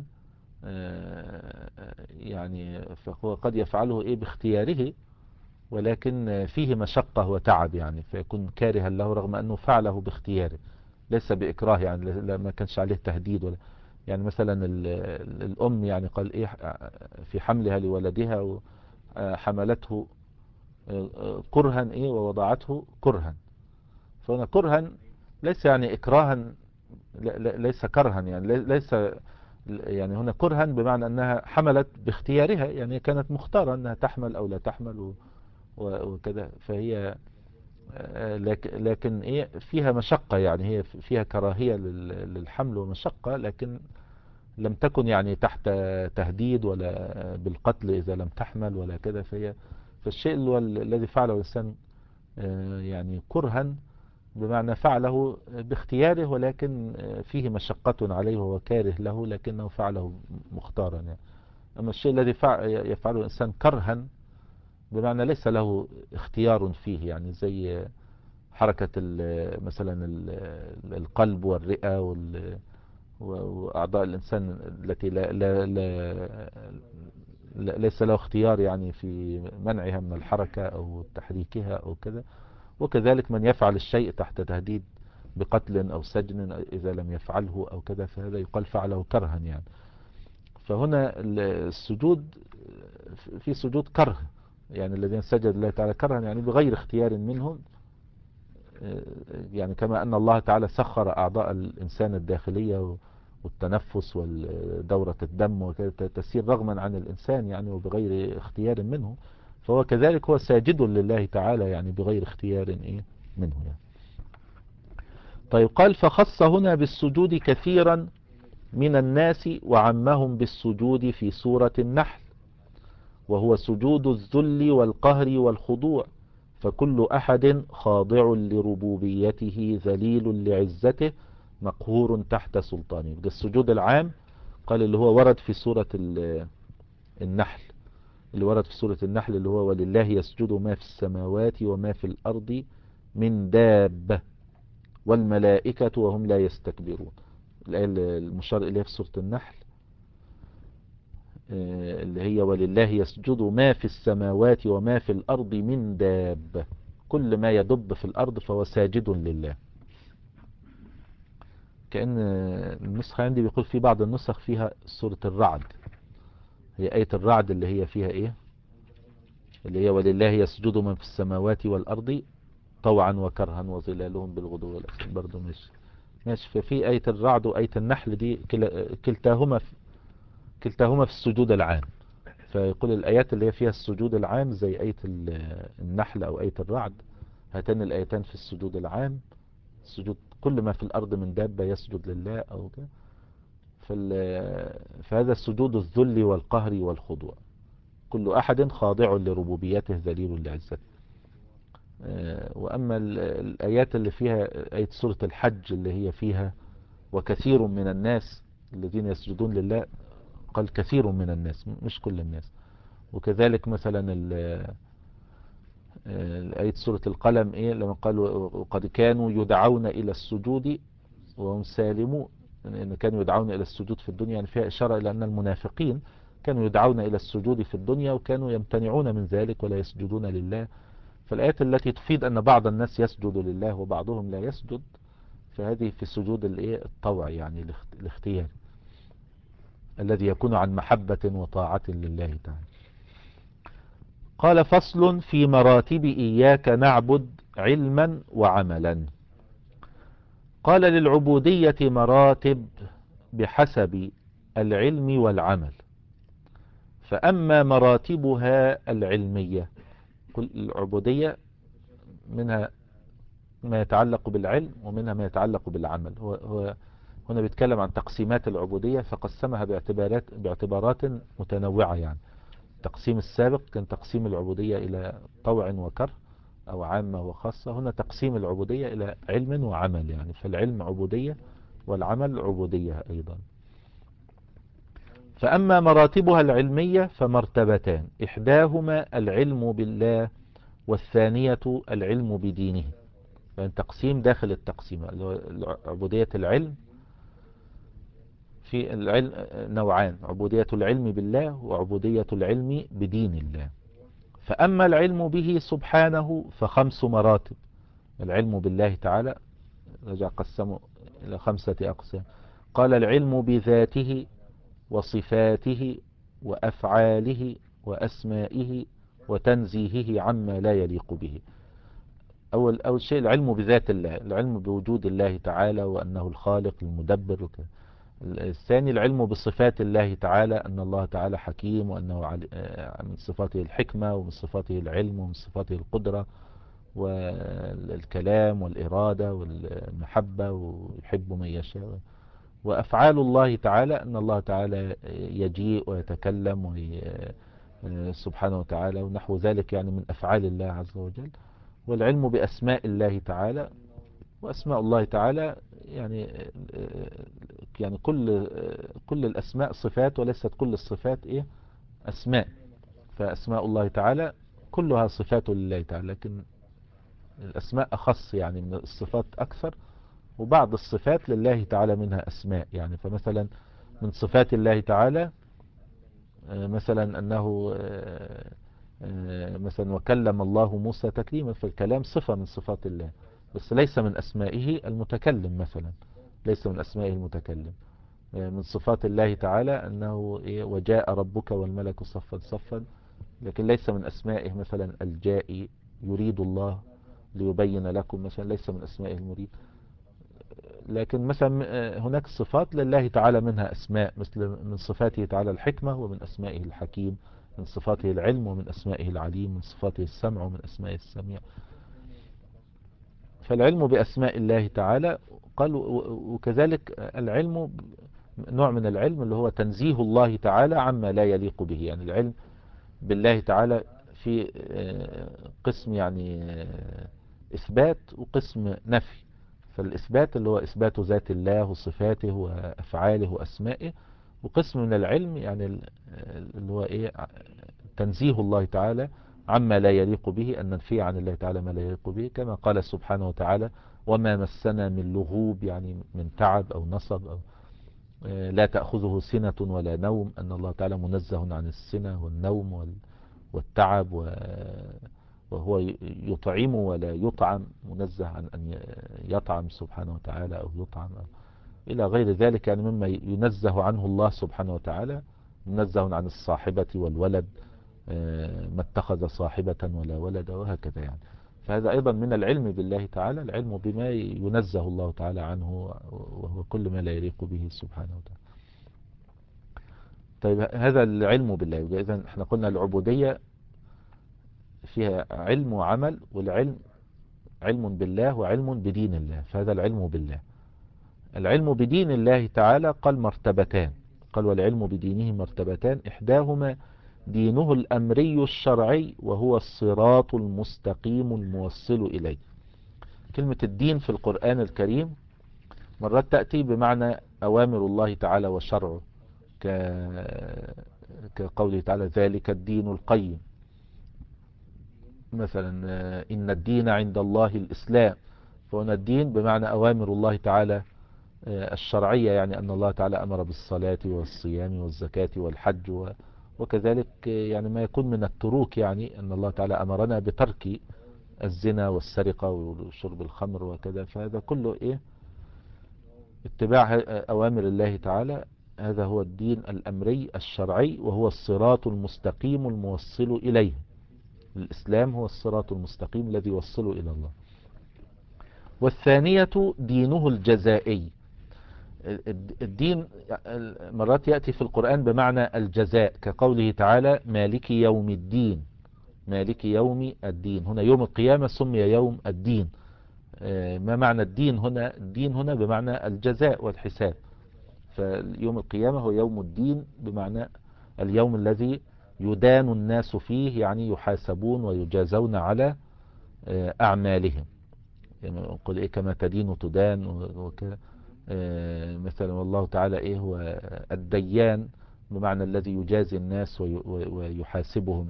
يعني فهو قد يفعله إيه باختياره، ولكن فيه مشقة وتعب، يعني فيكون كارها له رغم أنه فعله باختياره ليس بإكراه، يعني ما كانش عليه تهديد ولا. يعني مثلا الأم يعني قال إيه في حملها لولدها حملته كرها إيه ووضعته كرها. فهنا كرها ليس يعني إكراها، ليس كرها، يعني ليس يعني هنا كرها بمعنى أنها حملت باختيارها، يعني كانت مختارة أنها تحمل أو لا تحمل وكذا. فهي لكن إيه فيها مشقة، يعني هي فيها كراهية للحمل ومشقة، لكن لم تكن يعني تحت تهديد ولا بالقتل إذا لم تحمل ولا كذا. فهي فالشيء الذي فعله الإنسان يعني كرها بمعنى فعله باختياره ولكن فيه مشقة عليه وهو كاره له، لكنه فعله مختارا يعني. أما الشيء الذي فع- يفعله الإنسان كرها، بمعنى ليس له اختيار فيه، يعني زي حركة ال- مثلا ال- القلب والرئة وال- وأعضاء الإنسان التي لا لا لا لا- ليس له اختيار يعني في منعها من الحركة أو تحريكها أو كذا. وكذلك من يفعل الشيء تحت تهديد بقتل أو سجن إذا لم يفعله أو كذا، فهذا يقال فعله كرها يعني. فهنا ال- السجود، في سجود كره، يعني الذين سجد الله تعالى كرها يعني بغير اختيار منهم، يعني كما أن الله تعالى سخر أعضاء الإنسان الداخلية والتنفس ودورة الدم وكذا تسير رغما عن الإنسان يعني وبغير اختيار منه، فهو كذلك هو ساجد لله تعالى يعني بغير اختيار إيه منه يعني. طيب قال فخص هنا بالسجود كثيرا من الناس وعمهم بالسجود في سورة النحل، وهو سجود الذل والقهر والخضوع، فكل أحد خاضع لربوبيته ذليل لعزته مقهور تحت سلطانه. ده السجود العام، قال اللي هو ورد في سورة ال- النحل، اللي ورد في سورة النحل اللي هو ولله يسجد ما في السماوات وما في الأرض من دابة والملائكة وهم لا يستكبرون. الآية المشار إليها في سورة النحل اللي هي ولله يسجد ما في السماوات وما في الأرض من دابة، كل ما يدب في الأرض فهو ساجد لله. كأن النسخة عندي بيقول في بعض النسخ فيها سورة الرعد، هي آية الرعد اللي هي فيها إيه، اللي هي ولله يسجد من في السماوات والأرض طوعا وكرها وظلالهم بالغدو والأصل، برضو ماشي ماشي. ففي آية الرعد وآية النحل دي كلتاهما في كلتاهما في السجود العام. فيقول الآيات اللي هي فيها السجود العام زي آية النحل أو آية الرعد، هاتان الآيتان في السجود العام، السجود كل ما في الأرض من دابة يسجد لله أو كده. فهذا السجود الذل والقهر والخضوع، كل أحد خاضع لربوبيته ذليل لعزته. وأما الآيات اللي فيها آية سورة الحج اللي هي فيها وكثير من الناس الذين يسجدون لله، قال كثير من الناس مش كل الناس. وكذلك مثلا آية سورة القلم إيه لما قالوا وقد كانوا يدعون إلى السجود وهم سالمون، إن كانوا يدعون إلى السجود في الدنيا، يعني فيها إشارة إلى أن المنافقين كانوا يدعون إلى السجود في الدنيا وكانوا يمتنعون من ذلك ولا يسجدون لله. فالآيات التي تفيد أن بعض الناس يسجد لله وبعضهم لا يسجد، فهذه في سجود الطوع يعني الاختيار الذي يكون عن محبة وطاعة لله تعالى. قال فصل في مراتب إياك نعبد علما وعملا. قال للعبودية مراتب بحسب العلم والعمل، فأما مراتبها العلمية، كل العبودية منها ما يتعلق بالعلم ومنها ما يتعلق بالعمل. هو, هو هنا بيتكلم عن تقسيمات العبودية فقسمها باعتبارات باعتبارات متنوعة يعني. التقسيم السابق كان تقسيم العبودية إلى طوع وكره أو عامة وخاصة، هنا تقسيم العبودية إلى علم وعمل يعني، فالعلم عبودية والعمل عبودية أيضا. فأما مراتبها العلمية فمرتبتان، إحداهما العلم بالله والثانية العلم بدينه. يعني تقسيم داخل التقسيم، عبودية العلم في العلم نوعان، عبودية العلم بالله وعبودية العلم بدين الله. فأما العلم به سبحانه فخمس مراتب. العلم بالله تعالى رجع قسمه إلى خمسة أقسام. قال العلم بذاته وصفاته وأفعاله وأسمائه وتنزيهه عما لا يليق به. أول, أول شيء العلم بذات الله، العلم بوجود الله تعالى وأنه الخالق المدبر وكذا. الثاني العلم بصفات الله تعالى، أن الله تعالى حكيم وأنه من صفاته الحكمة ومن صفاته العلم ومن صفاته القدرة والكلام والإرادة والمحبة ويحب من يشاء. وأفعال الله تعالى أن الله تعالى يجيء ويتكلم سبحانه وتعالى ونحو ذلك يعني من أفعال الله عز وجل. والعلم بأسماء الله تعالى، وأسماء الله تعالى يعني يعني كل كل الأسماء صفات وليست كل الصفات إيه أسماء، فأسماء الله تعالى كلها صفات لله تعالى، لكن الأسماء أخص يعني من الصفات أكثر، وبعض الصفات لله تعالى منها أسماء يعني. فمثلا من صفات الله تعالى مثلا أنه مثلا وكلم الله موسى تكليما، فالكلام صفة من صفات الله، بس ليس من أسمائه المتكلم مثلا، ليس من أسمائه المتكلم. من صفات الله تعالى أنه وجاء ربك والملك صفا صفا، لكن ليس من أسمائه مثلا الجائي، يريد الله ليبين لكم مثلا، ليس من أسمائه المريد. لكن مثلا هناك صفات لله تعالى منها أسماء، مثل من صفاته تعالى الحكمة، ومن أسمائه الحكيم، من صفاته العلم، ومن أسمائه العليم، من صفاته السمع، ومن أسمائه السميع. فالعلم بأسماء الله تعالى قال، وكذلك العلم نوع من العلم اللي هو تنزيه الله تعالى عما لا يليق به. يعني العلم بالله تعالى في قسم يعني إثبات وقسم نفي. فالإثبات اللي هو إثبات ذات الله وصفاته وأفعاله وأسمائه، وقسم من العلم يعني اللي هو إيه تنزيه الله تعالى عما لا يليق به، أن ننفي عن الله تعالى ما لا يليق به، كما قال سبحانه وتعالى وما مسنا من لغوب، يعني من تعب أو نصب أو لا تأخذه سنة ولا نوم، أن الله تعالى منزه عن السنة والنوم والتعب، وهو يطعم ولا يطعم، منزه عن أن يطعم سبحانه وتعالى أو يطعم أو إلى غير ذلك، يعني مما ينزه عنه الله سبحانه وتعالى، منزه عن الصاحبة والولد، ما اتخذ صاحبة ولا ولد وهكذا يعني. فهذا أيضا من العلم بالله تعالى، العلم بما ينزه الله تعالى عنه، وهو كل ما لا يليق به سبحانه وتعالى. طيب هذا العلم بالله. إذن احنا قلنا العبودية فيها علم وعمل، والعلم علم بالله وعلم بدين الله، فهذا العلم بالله. العلم بدين الله تعالى قال مرتبتان، قال والعلم بدينه مرتبتان، إحداهما دينه الأمري الشرعي وهو الصراط المستقيم الموصل إليه. كلمة الدين في القرآن الكريم مرات تأتي بمعنى أوامر الله تعالى وشرعه، كقوله تعالى ذلك الدين القيم، مثلا إن الدين عند الله الإسلام. فهنا الدين بمعنى أوامر الله تعالى الشرعية، يعني أن الله تعالى أمر بالصلاة والصيام والزكاة والحج، وكذلك يعني ما يكون من التروك، يعني أن الله تعالى أمرنا بترك الزنا والسرقة وشرب الخمر وكذا. فهذا كله إيه اتباع أوامر الله تعالى، هذا هو الدين الأمري الشرعي، وهو الصراط المستقيم الموصل إليه. الإسلام هو الصراط المستقيم الذي يوصل إلى الله. والثانية دينه الجزائي. الدين مرات يأتي في القرآن بمعنى الجزاء، كقوله تعالى مالك يوم الدين، مالك يوم الدين، هنا يوم القيامة سمي يوم الدين. ما معنى الدين هنا؟ الدين هنا بمعنى الجزاء والحساب، فيوم القيامة هو يوم الدين، بمعنى اليوم الذي يدان الناس فيه، يعني يحاسبون ويجازون على أعمالهم. يعني نقول إيه كما تدين تدان وكذا. مثلا والله تعالى إيه هو الديان، بمعنى الذي يجازي الناس ويحاسبهم.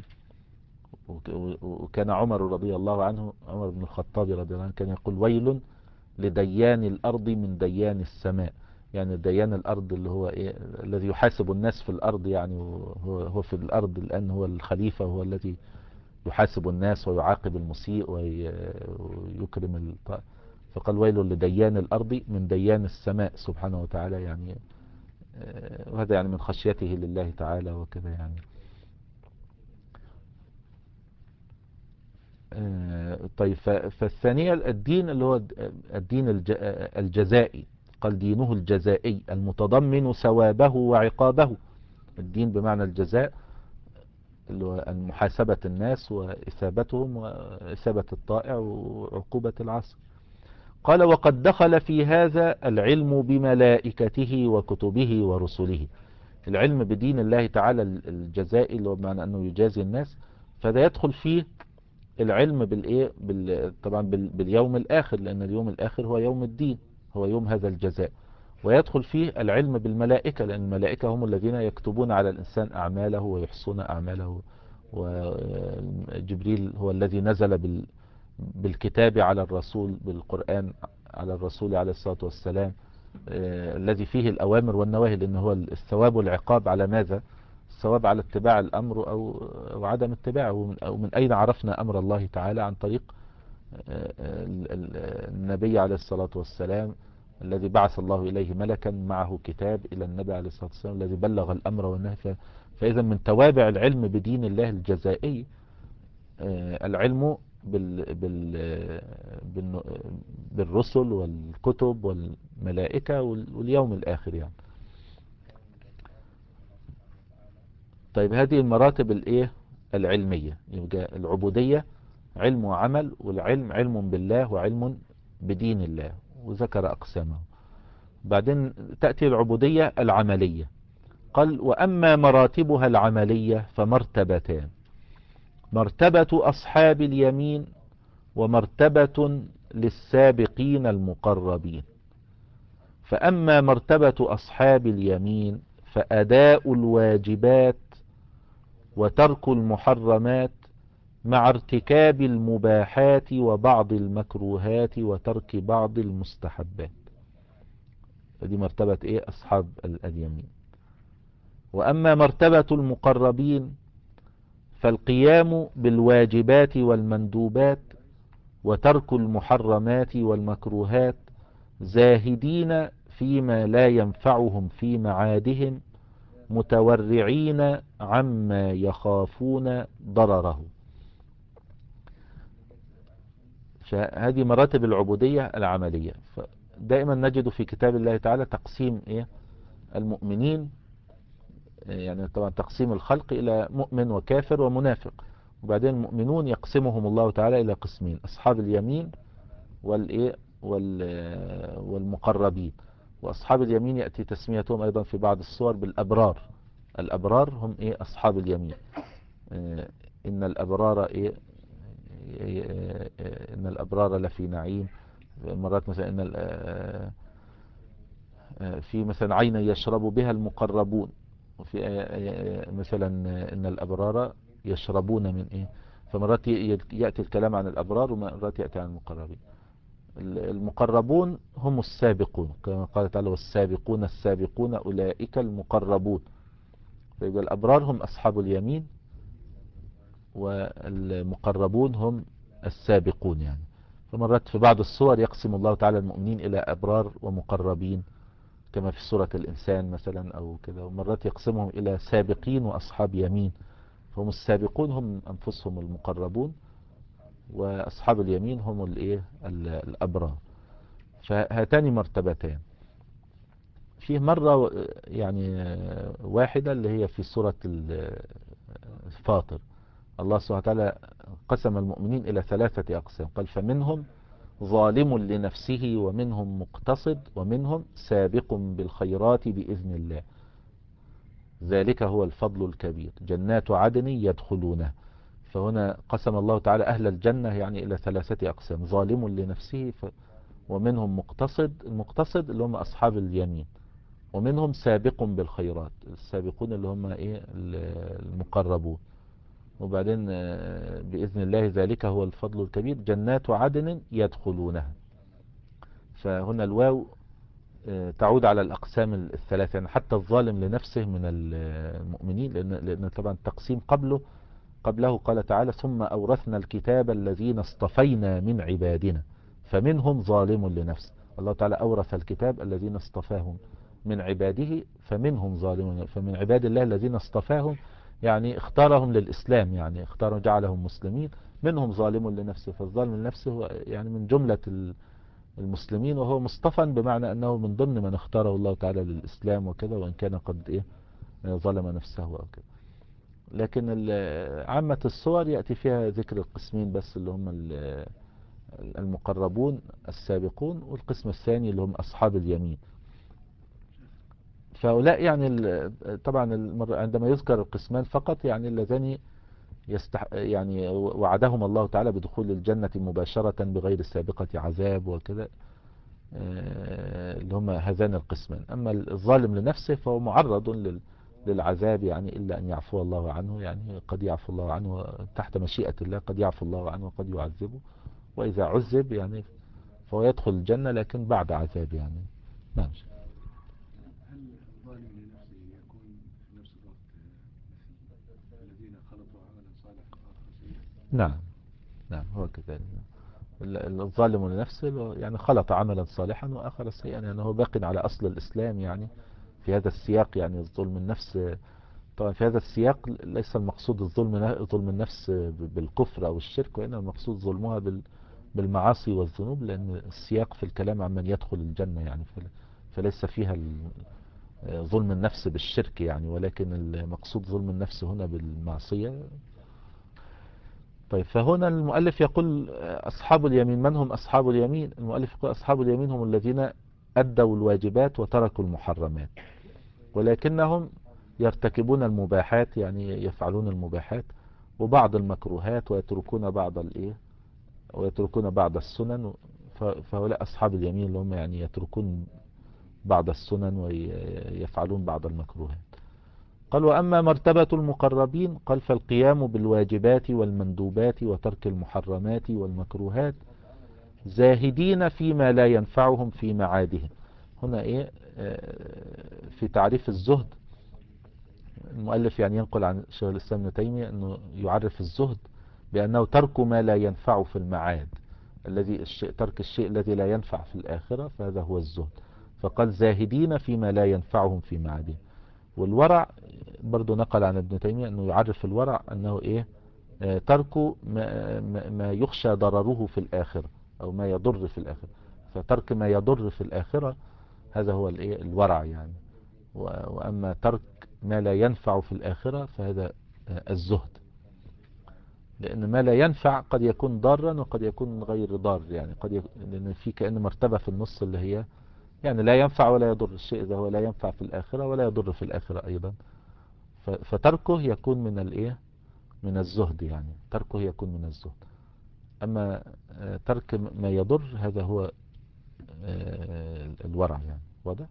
وكان عمر رضي الله عنه، عمر بن الخطاب رضي الله عنه، كان يقول ويل لديان الأرض من ديان السماء. يعني ديان الأرض اللي هو إيه الذي يحاسب الناس في الأرض، يعني هو, هو في الأرض الآن هو الخليفة، هو الذي يحاسب الناس ويعاقب المسيء ويكرم الط... فقال ويل لديان الأرض من ديان السماء سبحانه وتعالى، يعني وهذا يعني من خشيته لله تعالى وكذا يعني. طيب فالثانية الدين اللي هو الدين الجزائي، قال دينه الجزائي المتضمن ثوابه وعقابه. الدين بمعنى الجزاء اللي هو محاسبة الناس وإثابتهم وإثابة الطائع وعقوبة العاصي. قال وقد دخل في هذا العلم بملائكته وكتبه ورسله. العلم بدين الله تعالى الجزائي اللي هو بمعنى أنه يجازي الناس، فده يدخل فيه العلم بالايه بال... طبعا بال... باليوم الآخر، لأن اليوم الآخر هو يوم الدين، هو يوم هذا الجزاء. ويدخل فيه العلم بالملائكة، لأن الملائكة هم الذين يكتبون على الإنسان أعماله ويحصون أعماله، وجبريل هو الذي نزل بال بالكتاب على الرسول، بالقرآن على الرسول عليه الصلاة والسلام، آه، الذي فيه الأوامر والنواهي، لأن هو الثواب والعقاب على ماذا؟ الثواب على اتباع الأمر أو أو عدم اتباعه. ومن أو من أين عرفنا أمر الله تعالى؟ عن طريق آه، ال- ال- النبي عليه الصلاة والسلام، الذي بعث الله إليه ملكا معه كتاب إلى النبي عليه الصلاة والسلام الذي بلغ الأمر والنهي. ف- فإذا من توابع العلم بدين الله الجزائي آه، العلم بال بال بال بالرسل والكتب والملائكة وال- واليوم الآخر يعني. طيب هذه المراتب الايه العلمية، يبقى العبودية علم وعمل، والعلم علم بالله وعلم بدين الله، وذكر أقسامه. بعدين تأتي العبودية العملية، قال وأما مراتبها العملية فمرتبتان: مرتبة أصحاب اليمين، ومرتبة للسابقين المقربين. فأما مرتبة أصحاب اليمين فأداء الواجبات وترك المحرمات مع ارتكاب المباحات وبعض المكروهات وترك بعض المستحبات. دي مرتبة ايه أصحاب اليمين. وأما مرتبة المقربين فالقيام بالواجبات والمندوبات وترك المحرمات والمكروهات، زاهدين فيما لا ينفعهم في معادهم، متورعين عما يخافون ضرره. فهذه مراتب العبودية العملية. دائما نجد في كتاب الله تعالى تقسيم إيه المؤمنين، يعني طبعا تقسيم الخلق إلى مؤمن وكافر ومنافق، وبعدين المؤمنون يقسمهم الله تعالى إلى قسمين: أصحاب اليمين والإيه وال- والمقربين. وأصحاب اليمين يأتي تسميتهم أيضا في بعض الصور بالأبرار. الأبرار هم إيه أصحاب اليمين. آه، إن الأبرار إيه آه، آه، إن الأبرار لفي نعيم. مرات مثلا إن ال- آه، آه، في مثلا عين يشرب بها المقربون، وفي آية- آية- مثلا إن الأبرار يشربون من إيه. فمرات ي- يأتي الكلام عن الأبرار، ومرات يأتي عن المقربين. المقربون هم السابقون، كما قال تعالى: والسابقون السابقون أولئك المقربون. فيبقى الأبرار هم أصحاب اليمين، والمقربون هم السابقون يعني. فمرات في بعض الصور يقسم الله تعالى المؤمنين إلى أبرار ومقربين، كما في سورة الإنسان مثلا أو كده. ومرات يقسمهم إلى سابقين وأصحاب يمين، فهم السابقون هم أنفسهم المقربون، وأصحاب اليمين هم الإيه الأبرار. فهاتان مرتبتان. فيه مرة يعني واحدة اللي هي في سورة الفاطر، الله سبحانه وتعالى قسم المؤمنين إلى ثلاثة أقسام، قال: فمنهم ظالم لنفسه، ومنهم مقتصد، ومنهم سابق بالخيرات بإذن الله، ذلك هو الفضل الكبير، جنات عدن يدخلونها. فهنا قسم الله تعالى أهل الجنة يعني إلى ثلاثة أقسام: ظالم لنفسه، ف... ومنهم مقتصد، المقتصد اللي هم أصحاب اليمين، ومنهم سابق بالخيرات، السابقون اللي هم إيه المقربون. وبعدين آه، بإذن الله ذلك هو الفضل الكبير، جنات عدن يدخلونها. فهنا الواو آه، تعود على الأقسام الثلاثة، يعني حتى الظالم لنفسه من المؤمنين، لأن, لأن طبعا التقسيم قبله قبله قال تعالى: ثم أورثنا الكتاب الذين اصطفينا من عبادنا فمنهم ظالم لنفسه. الله تعالى أورث الكتاب الذين اصطفاهم من عباده فمنهم ظالم، فمن عباد الله الذين اصطفاهم يعني اختارهم للإسلام، يعني اختارهم جعلهم مسلمين. منهم ظالم لنفسه، فالظالم لنفسه هو يعني من جملة المسلمين، وهو مصطفى بمعنى أنه من ضمن من اختاره الله تعالى للإسلام وكذا، وإن كان قد إيه ظلم نفسه أو كده. لكن ال- عامة الصور يأتي فيها ذكر القسمين بس، اللي هم ال- المقربون السابقون، والقسم الثاني اللي هم أصحاب اليمين. فهؤلاء يعني ال- طبعا المر- عندما يذكر القسمان فقط يعني اللذان يستح يعني وعدهم الله تعالى بدخول الجنة مباشرة بغير سابقة عذاب وكذا، آه، اللي هم هذان القسمان. أما الظالم لنفسه فهو معرض لل- للعذاب يعني، إلا أن يعفو الله عنه، يعني قد يعفو الله عنه تحت مشيئة الله، قد يعفو الله عنه وقد يعذبه، وإذا عذب يعني فهو يدخل الجنة لكن بعد عذاب يعني. نعم. هل الظالم لنفسه يكون في نفس الوقت مثل الذين خلطوا عملا صالحا وآخر سيئا؟ نعم. نعم هو كذلك. ال- الظالم لنفسه يعني خلط عملا صالحا وآخر سيئا، يعني هو باق على أصل الإسلام يعني في هذا السياق. يعني الظلم النفس طبعا في هذا السياق ليس المقصود الظلم ظلم النفس بالكفر أو الشرك، وإنما المقصود ظلمها بال بالمعاصي والذنوب، لأن السياق في الكلام عن من يدخل الجنة يعني، فل- فليس فيها ال- ظلم النفس بالشرك يعني، ولكن المقصود ظلم النفس هنا بالمعصية. طيب فهنا المؤلف يقول أصحاب اليمين. من هم أصحاب اليمين؟ المؤلف يقول أصحاب اليمين هم الذين أدوا الواجبات وتركوا المحرمات، ولكنهم يرتكبون المباحات، يعني يفعلون المباحات وبعض المكروهات، ويتركون بعض الايه ويتركون بعض السنن. ف- فهؤلاء أصحاب اليمين اللي هم يعني يتركون بعض السنن ويفعلون بعض المكروهات. قال وأما مرتبة المقربين، قال فالقيام بالواجبات والمندوبات وترك المحرمات والمكروهات زاهدين فيما لا ينفعهم في معادهم. هنا ايه آه، في تعريف الزهد المؤلف يعني ينقل عن شيخ الإسلام ابن تيمية أنه يعرف الزهد بأنه ترك ما لا ينفع في المعاد، الذي الشيء ترك الشيء الذي لا ينفع في الآخرة، فهذا هو الزهد. فقال زاهدين فيما لا ينفعهم في معادهم. والورع برضو نقل عن ابن تيمية أنه يعرف الورع أنه إيه آه، ترك ما, ما ما يخشى ضرره في الآخرة أو ما يضر في الآخرة. فترك ما يضر في الآخرة هذا هو الإيه الورع يعني. و- وأما ترك ما لا ينفع في الآخرة فهذا آه، الزهد. لأن ما لا ينفع قد يكون ضارا وقد يكون غير ضار يعني، قد يكون لأن في كأن مرتبة في النص اللي هي يعني لا ينفع ولا يضر. الشيء إذا هو لا ينفع في الآخرة ولا يضر في الآخرة أيضا، ف- فتركه يكون من الإيه من الزهد يعني، تركه يكون من الزهد. أما آه، ترك ما يضر هذا هو آه، الورع يعني. واضح؟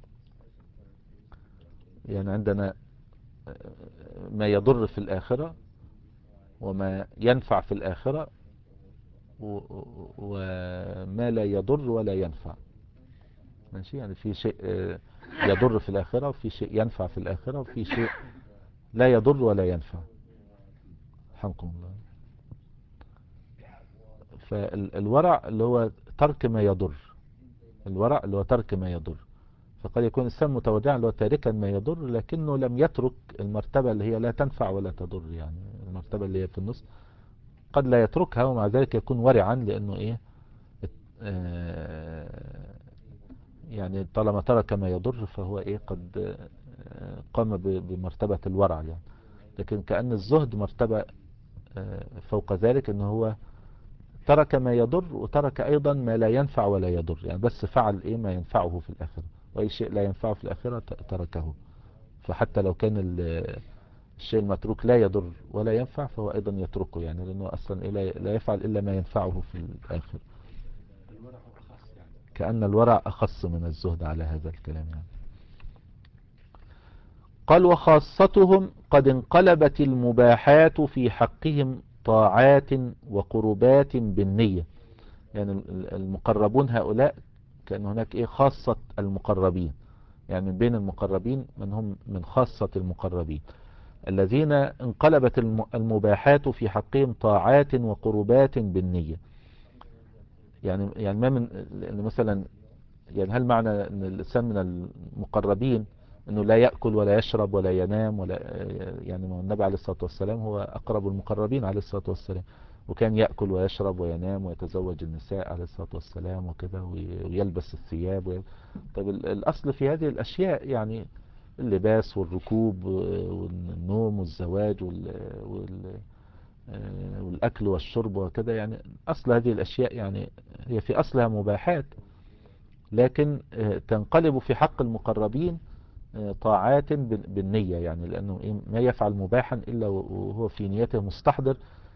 يعني عندنا آه، ما يضر في الآخرة وما ينفع في الآخرة، و- و- وما لا يضر ولا ينفع. ماشي، يعني في شيء آه، يضر في الآخرة، وفي شيء ينفع في الآخرة، وفي شيء لا يضر ولا ينفع. الحمد لله. فالورع اللي هو ترك ما يضر، الورع اللي هو ترك ما يضر. فقد يكون الإنسان متورعا اللي هو تاركا ما يضر، لكنه لم يترك المرتبة اللي هي لا تنفع ولا تضر، يعني المرتبة اللي هي في النص قد لا يتركها، ومع ذلك يكون ورعا لأنه إيه آه، يعني طالما ترك ما يضر فهو ايه قد آه، قام ب- بمرتبة الورع يعني. لكن كأن الزهد مرتبة آه، فوق ذلك، انه هو ترك ما يضر وترك ايضا ما لا ينفع ولا يضر، يعني بس فعل ايه ما ينفعه في الاخرة، واي شيء لا ينفعه في الاخرة ت- تركه. فحتى لو كان ال- الشيء المتروك لا يضر ولا ينفع فهو ايضا يتركه، يعني لانه اصلا إيه لا لا يفعل الا ما ينفعه في الاخر. الورع أخص يعني. كأن الورع اخص من الزهد على هذا الكلام يعني. قال وخاصتهم قد انقلبت المباحات في حقهم طاعات وقربات بالنية. يعني المقربون هؤلاء كان هناك ايه خاصة المقربين، يعني من بين المقربين من هم من خاصة المقربين الذين انقلبت الم- المباحات في حقهم طاعات وقربات بالنية. يعني يعني ما من لأن مثلا يعني هل معنى ان الانسان من المقربين انه لا يأكل ولا يشرب ولا ينام ولا يعني ما هو النبي عليه الصلاة والسلام هو اقرب المقربين عليه الصلاة والسلام، وكان يأكل ويشرب وينام ويتزوج النساء عليه الصلاة والسلام وكذا وي- ويلبس الثياب وي... طيب ال- الاصل في هذه الاشياء يعني اللباس والركوب والنوم والزواج وال... وال... والاكل والشرب وكذا، يعني اصل هذه الاشياء يعني هي في اصلها مباحات، لكن آه، تنقلب في حق المقربين آه، طاعات بال- بالنية، يعني لأنه إيه ما يفعل مباحا إلا وهو في نيته مستحضر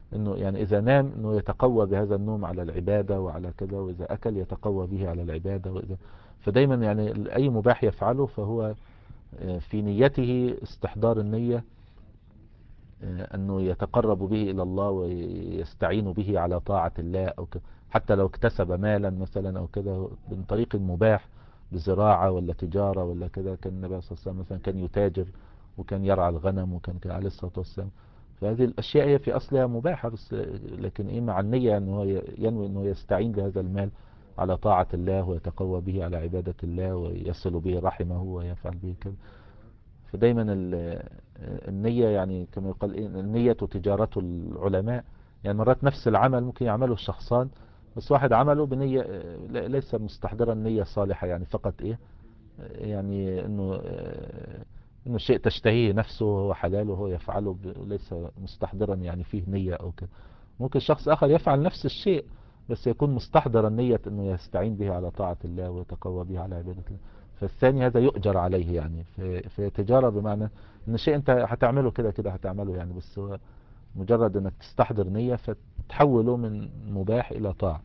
انه يعني اذا نام انه يتقوى بهذا النوم على العبادة وعلى كذا، واذا اكل يتقوى به على العبادة، وإذا فدايما يعني اي مباح يفعله فهو في نيته استحضار النية أنه يتقرب به إلى الله ويستعين به على طاعة الله أو كده. حتى لو اكتسب مالا مثلا أو كده من طريق مباح بزراعة ولا تجارة ولا كده، كان النبي صلى الله عليه وسلم مثلا كان يتاجر وكان يرعى الغنم وكان كان عليه الصلاة والسلام. فهذه الأشياء هي في أصلها مباحة، بس لكن إيه مع النية أنه ينوي أنه يستعين بهذا المال على طاعة الله ويتقوى به على عبادة الله ويصل به رحمه ويفعل به كده. فدايما ال- النية يعني كما يقال إيه، النية تجارة العلماء. يعني مرات نفس العمل ممكن يعمله الشخصان، بس واحد عمله بنية ل- ليس مستحضرا نية صالحة، يعني فقط ايه، يعني انه انه شيء تشتهيه نفسه وهو حلال وهو يفعله ب- ليس مستحضرا يعني فيه نية او كده. ممكن شخص اخر يفعل نفس الشيء بس يكون مستحضرا نية انه يستعين به على طاعة الله ويتقوى به على عبادة الله. فالثاني هذا يؤجر عليه، يعني في في تجارة، بمعنى ان شيء انت هتعمله كده كده هتعمله يعني، بس هو مجرد انك تستحضر نية فتحوله من مباح الى طاعة.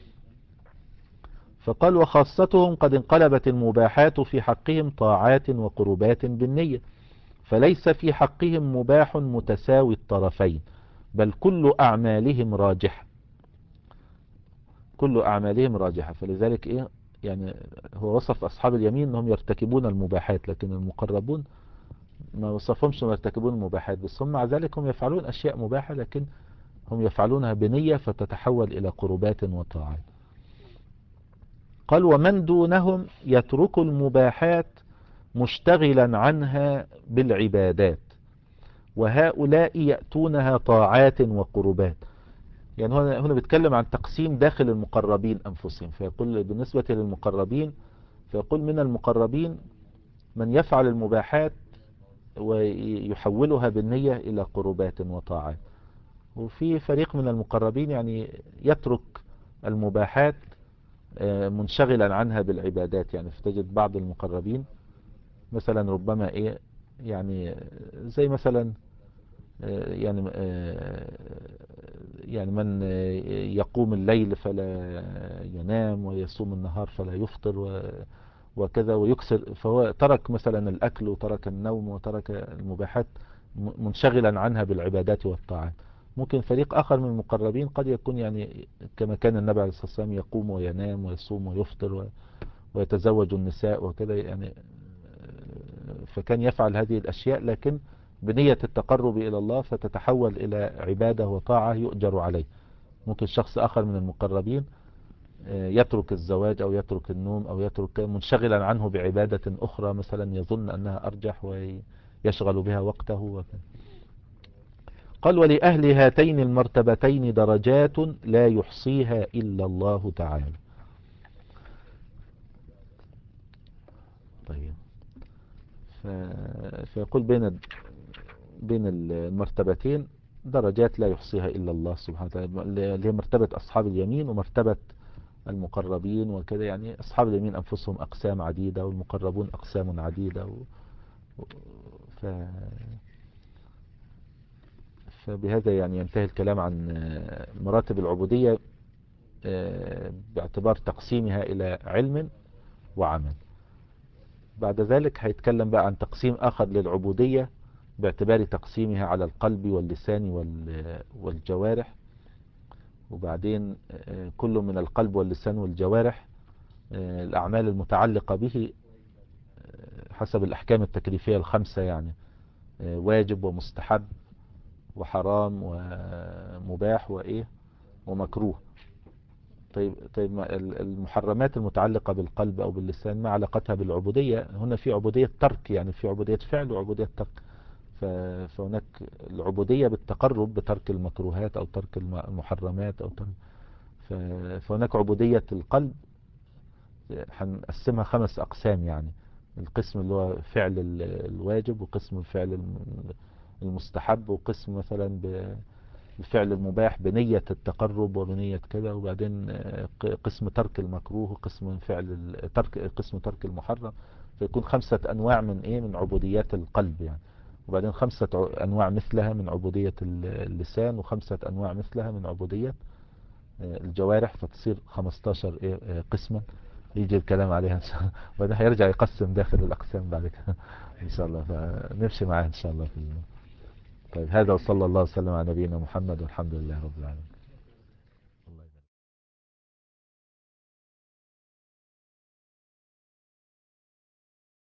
فقال وخاصتهم قد انقلبت المباحات في حقهم طاعات وقربات بالنية، فليس في حقهم مباح متساوي الطرفين، بل كل أعمالهم راجحة. كل أعمالهم راجحة. فلذلك إيه، يعني هو وصف أصحاب اليمين أنهم يرتكبون المباحات، لكن المقربون ما وصفهمش أنهم يرتكبون المباحات، بس هم مع ذلك هم يفعلون أشياء مباحة، لكن هم يفعلونها بنية فتتحول إلى قربات وطاعات. قال ومن دونهم يترك المباحات مشتغلا عنها بالعبادات، وهؤلاء يأتونها طاعات وقربات. يعني هنا هنا بيتكلم عن تقسيم داخل المقربين أنفسهم، فيقول بالنسبة للمقربين، فيقول من المقربين من يفعل المباحات ويحولها بالنية إلى قربات وطاعات، وفي فريق من المقربين يعني يترك المباحات منشغلا عنها بالعبادات. يعني فتجد بعض المقربين مثلا ربما ايه، يعني زي مثلا يعني يعني من يقوم الليل فلا ينام ويصوم النهار فلا يفطر وكذا ويكسر، فهو ترك مثلا الأكل وترك النوم وترك المباحات منشغلا عنها بالعبادات والطاعات. ممكن فريق آخر من المقربين قد يكون يعني كما كان النبي عليه الصلاة والسلام يقوم وينام ويصوم ويفطر ويتزوج النساء وكذا، يعني فكان يفعل هذه الأشياء لكن بنية التقرب إلى الله، فتتحول إلى عبادة وطاعة يؤجر عليه. ممكن شخص آخر من المقربين يترك الزواج أو يترك النوم أو يترك منشغلا عنه بعبادة أخرى مثلا يظن أنها أرجح ويشغل بها وقته وكذا. قال ولأهل هاتين المرتبتين درجات لا يحصيها إلا الله تعالى. طيب ف... فيقول بين بين المرتبتين درجات لا يحصيها إلا الله سبحانه وتعالى، اللي هي مرتبة أصحاب اليمين ومرتبة المقربين وكذا. يعني أصحاب اليمين أنفسهم أقسام عديدة والمقربون أقسام عديدة و... ف... فبهذا يعني ينتهي الكلام عن مراتب العبودية باعتبار تقسيمها إلى علم وعمل. بعد ذلك هيتكلم بقى عن تقسيم آخر للعبودية باعتبار تقسيمها على القلب واللسان والجوارح. وبعدين كل من القلب واللسان والجوارح الأعمال المتعلقة به حسب الأحكام التكليفية الخمسة، يعني واجب ومستحب وحرام ومباح وإيه ومكروه. طيب طيب المحرمات المتعلقة بالقلب أو باللسان ما علاقتها بالعبودية؟ هنا في عبودية ترك، يعني في عبودية فعل وعبودية ترك. فهناك العبودية بالتقرب بترك المكروهات أو ترك المحرمات أو ترك. فهناك عبودية القلب هنقسمها خمس أقسام، يعني القسم اللي هو فعل الواجب، وقسم فعل المستحب، وقسم مثلا بفعل المباح بنية التقرب وبنية كذا، وبعدين قسم ترك المكروه، وقسم فعل ترك قسم ترك المحرم. فيكون خمسة أنواع من إيه من عبوديات القلب يعني. وبعدين خمسة ع- أنواع مثلها من عبودية ال- اللسان، وخمسة أنواع مثلها من عبودية آه، الجوارح، فتصير خمستاشر إيه، آه، قسما. يجي الكلام عليها إن شاء الله، وبعدين هيرجع يقسم داخل الأقسام بعد كده إن شاء الله، فنمشي معاه إن شاء الله في ال... طيب، هذا وصلى الله وسلم على نبينا محمد، والحمد لله رب العالمين.